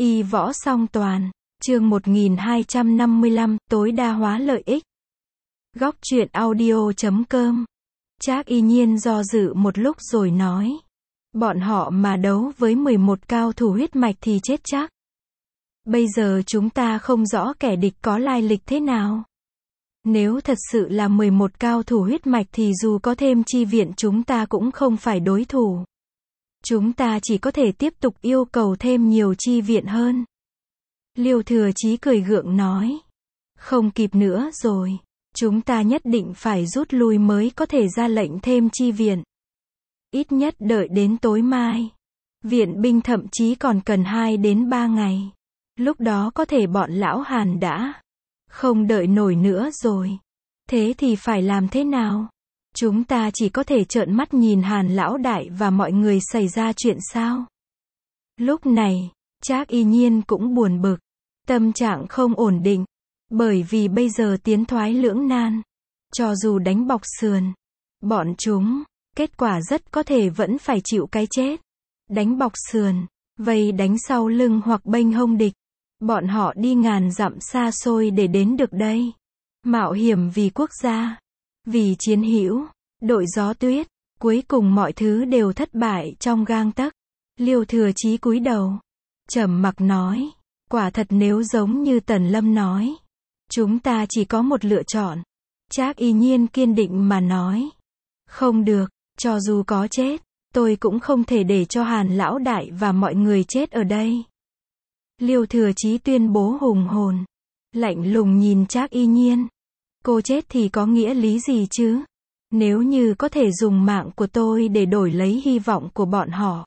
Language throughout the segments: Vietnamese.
Y võ song toàn, chương 1255, tối đa hóa lợi ích. Góc truyện audio.com. Trác Y Nhiên do dự một lúc rồi nói. Bọn họ mà đấu với 11 cao thủ huyết mạch thì chết chắc. Bây giờ chúng ta không rõ kẻ địch có lai lịch thế nào. Nếu thật sự là 11 cao thủ huyết mạch thì dù có thêm chi viện chúng ta cũng không phải đối thủ. Chúng ta chỉ có thể tiếp tục yêu cầu thêm nhiều chi viện hơn. Liêu Thừa Chí cười gượng nói. Không kịp nữa rồi. Chúng ta nhất định phải rút lui mới có thể ra lệnh thêm chi viện. Ít nhất đợi đến tối mai. Viện binh thậm chí còn cần 2 đến 3 ngày. Lúc đó có thể bọn lão Hàn đã không đợi nổi nữa rồi. Thế thì phải làm thế nào? Chúng ta chỉ có thể trợn mắt nhìn Hàn lão đại và mọi người xảy ra chuyện sao? Lúc này, Trác Y Nhiên cũng buồn bực. Tâm trạng không ổn định. Bởi vì bây giờ tiến thoái lưỡng nan. Cho dù đánh bọc sườn, bọn chúng, kết quả rất có thể vẫn phải chịu cái chết. Đánh bọc sườn, vây đánh sau lưng hoặc bênh hông địch. Bọn họ đi ngàn dặm xa xôi để đến được đây. Mạo hiểm vì quốc gia, vì chiến hữu, đội gió tuyết, cuối cùng mọi thứ đều thất bại trong gang tấc. Liêu Thừa Chí cúi đầu, trầm mặc nói, quả thật nếu giống như Tần Lâm nói, chúng ta chỉ có một lựa chọn. Trác Y Nhiên kiên định mà nói, không được, cho dù có chết, tôi cũng không thể để cho Hàn lão đại và mọi người chết ở đây. Liêu Thừa Chí tuyên bố hùng hồn, lạnh lùng nhìn Trác Y Nhiên. Cô chết thì có nghĩa lý gì chứ? Nếu như có thể dùng mạng của tôi để đổi lấy hy vọng của bọn họ,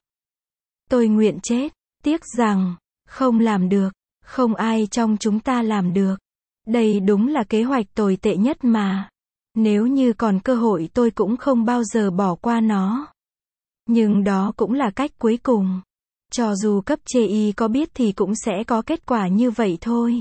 tôi nguyện chết. Tiếc rằng, không làm được, không ai trong chúng ta làm được. Đây đúng là kế hoạch tồi tệ nhất mà. Nếu như còn cơ hội tôi cũng không bao giờ bỏ qua nó. Nhưng đó cũng là cách cuối cùng. Cho dù cấp trên y có biết thì cũng sẽ có kết quả như vậy thôi.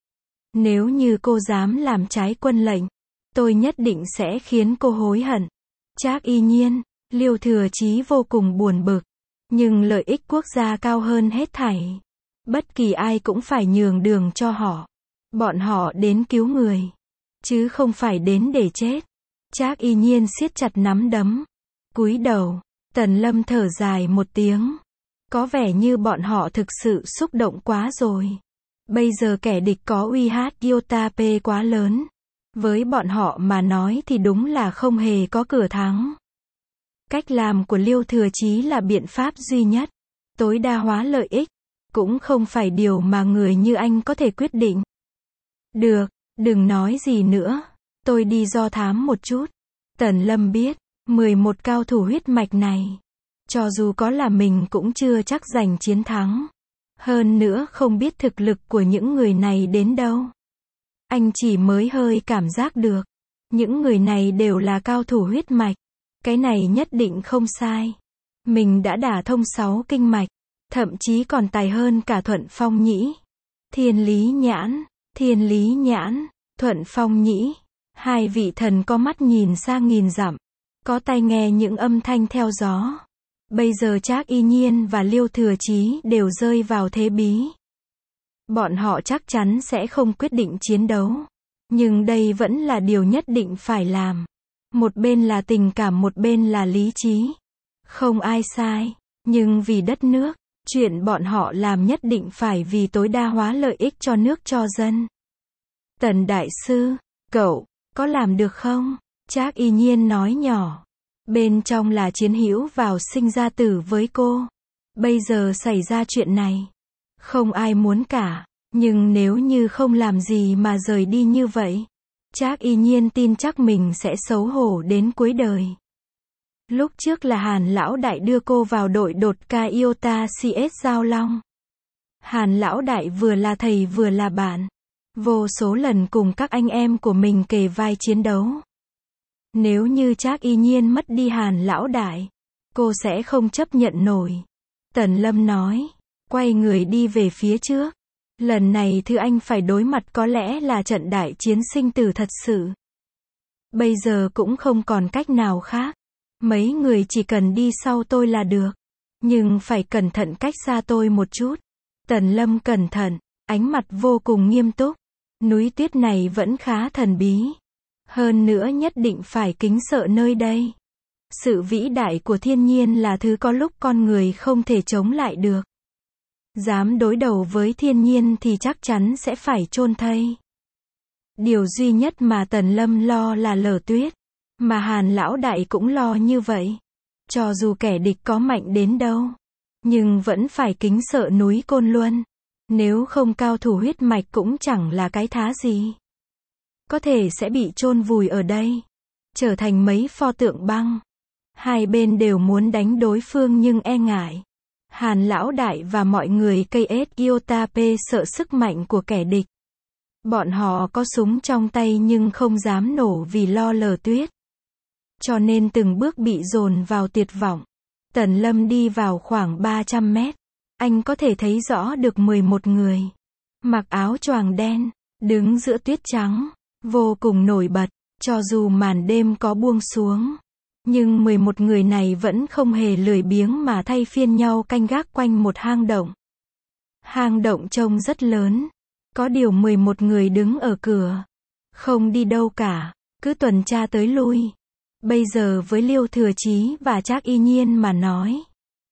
Nếu như cô dám làm trái quân lệnh, tôi nhất định sẽ khiến cô hối hận. Trác Y Nhiên, Liêu Thừa Chí vô cùng buồn bực. Nhưng lợi ích quốc gia cao hơn hết thảy. Bất kỳ ai cũng phải nhường đường cho họ. Bọn họ đến cứu người, chứ không phải đến để chết. Trác Y Nhiên siết chặt nắm đấm, cúi đầu. Tần Lâm thở dài một tiếng. Có vẻ như bọn họ thực sự xúc động quá rồi. Bây giờ kẻ địch có uy hát iota p quá lớn. Với bọn họ mà nói thì đúng là không hề có cửa thắng. Cách làm của Liêu Thừa Chí là biện pháp duy nhất. Tối đa hóa lợi ích, cũng không phải điều mà người như anh có thể quyết định. Được, đừng nói gì nữa. Tôi đi do thám một chút. Tần Lâm biết, 11 cao thủ huyết mạch này, cho dù có là mình cũng chưa chắc giành chiến thắng. Hơn nữa không biết thực lực của những người này đến đâu. Anh chỉ mới hơi cảm giác được. Những người này đều là cao thủ huyết mạch. Cái này nhất định không sai. Mình đã đả thông 6 kinh mạch. Thậm chí còn tài hơn cả Thuận Phong Nhĩ. Thiên Lý Nhãn, Thuận Phong Nhĩ. Hai vị thần có mắt nhìn xa nghìn dặm. Có tai nghe những âm thanh theo gió. Bây giờ Trác Y Nhiên và Liêu Thừa Chí đều rơi vào thế bí. Bọn họ chắc chắn sẽ không quyết định chiến đấu. Nhưng đây vẫn là điều nhất định phải làm. Một bên là tình cảm, một bên là lý trí. Không ai sai. Nhưng vì đất nước, chuyện bọn họ làm nhất định phải vì tối đa hóa lợi ích cho nước cho dân. Tần Đại Sư, cậu, có làm được không? Trác Y Nhiên nói nhỏ. Bên trong là chiến hữu vào sinh ra tử với cô. Bây giờ xảy ra chuyện này. Không ai muốn cả. Nhưng nếu như không làm gì mà rời đi như vậy, Trác Y Nhiên tin chắc mình sẽ xấu hổ đến cuối đời. Lúc trước là Hàn lão đại đưa cô vào đội đột ca iota CS Giao Long. Hàn lão đại vừa là thầy vừa là bạn. Vô số lần cùng các anh em của mình kề vai chiến đấu. Nếu như Trác Y Nhiên mất đi Hàn lão đại, cô sẽ không chấp nhận nổi. Tần Lâm nói, quay người đi về phía trước. Lần này thứ anh phải đối mặt có lẽ là trận đại chiến sinh tử thật sự. Bây giờ cũng không còn cách nào khác. Mấy người chỉ cần đi sau tôi là được. Nhưng phải cẩn thận cách xa tôi một chút. Tần Lâm cẩn thận, ánh mặt vô cùng nghiêm túc. Núi tuyết này vẫn khá thần bí. Hơn nữa nhất định phải kính sợ nơi đây. Sự vĩ đại của thiên nhiên là thứ có lúc con người không thể chống lại được. Dám đối đầu với thiên nhiên thì chắc chắn sẽ phải chôn thây. Điều duy nhất mà Tần Lâm lo là Lở Tuyết. Mà Hàn lão đại cũng lo như vậy. Cho dù kẻ địch có mạnh đến đâu, nhưng vẫn phải kính sợ núi Côn Luân. Nếu không cao thủ huyết mạch cũng chẳng là cái thá gì. Có thể sẽ bị chôn vùi ở đây. Trở thành mấy pho tượng băng. Hai bên đều muốn đánh đối phương nhưng e ngại. Hàn lão đại và mọi người KS Iotap sợ sức mạnh của kẻ địch. Bọn họ có súng trong tay nhưng không dám nổ vì lo Lở Tuyết. Cho nên từng bước bị dồn vào tuyệt vọng. Tần Lâm đi vào khoảng 300 mét. Anh có thể thấy rõ được 11 người. Mặc áo choàng đen, đứng giữa tuyết trắng. Vô cùng nổi bật, cho dù màn đêm có buông xuống. Nhưng 11 người này vẫn không hề lười biếng mà thay phiên nhau canh gác quanh một hang động. Hang động trông rất lớn. Có điều 11 người đứng ở cửa. Không đi đâu cả, cứ tuần tra tới lui. Bây giờ với Liêu Thừa Chí và Trác Y Nhiên mà nói.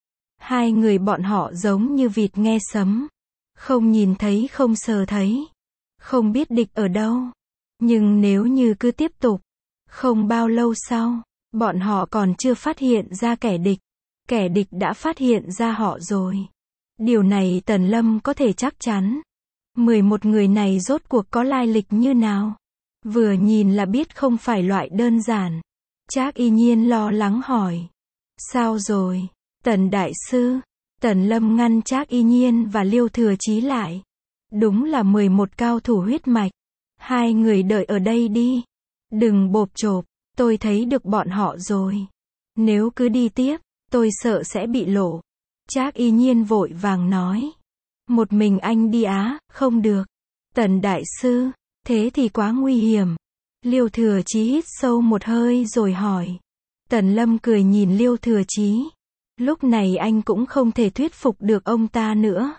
Hai người bọn họ giống như vịt nghe sấm. Không nhìn thấy không sờ thấy. Không biết địch ở đâu. Nhưng nếu như cứ tiếp tục, không bao lâu sau, bọn họ còn chưa phát hiện ra kẻ địch. Kẻ địch đã phát hiện ra họ rồi. Điều này Tần Lâm có thể chắc chắn. 11 người này rốt cuộc có lai lịch như nào? Vừa nhìn là biết không phải loại đơn giản. Trác Y Nhiên lo lắng hỏi. Sao rồi? Tần đại sư. Tần Lâm ngăn Trác Y Nhiên và Liêu Thừa Chí lại. Đúng là 11 cao thủ huyết mạch. Hai người đợi ở đây đi. Đừng bộp chộp, tôi thấy được bọn họ rồi. Nếu cứ đi tiếp, tôi sợ sẽ bị lộ. Trác Y Nhiên vội vàng nói. Một mình anh đi á, không được. Tần đại sư, thế thì quá nguy hiểm. Liêu Thừa Chí hít sâu một hơi rồi hỏi. Tần Lâm cười nhìn Liêu Thừa Chí. Lúc này anh cũng không thể thuyết phục được ông ta nữa.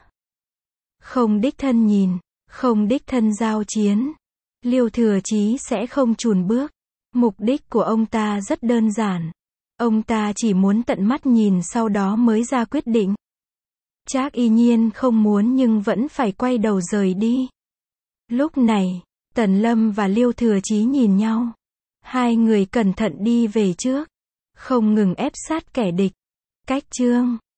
Không đích thân nhìn, không đích thân giao chiến. Liêu Thừa Chí sẽ không chùn bước. Mục đích của ông ta rất đơn giản. Ông ta chỉ muốn tận mắt nhìn sau đó mới ra quyết định. Trác Y Nhiên không muốn nhưng vẫn phải quay đầu rời đi. Lúc này, Tần Lâm và Liêu Thừa Chí nhìn nhau. Hai người cẩn thận đi về trước. Không ngừng ép sát kẻ địch. Cách chương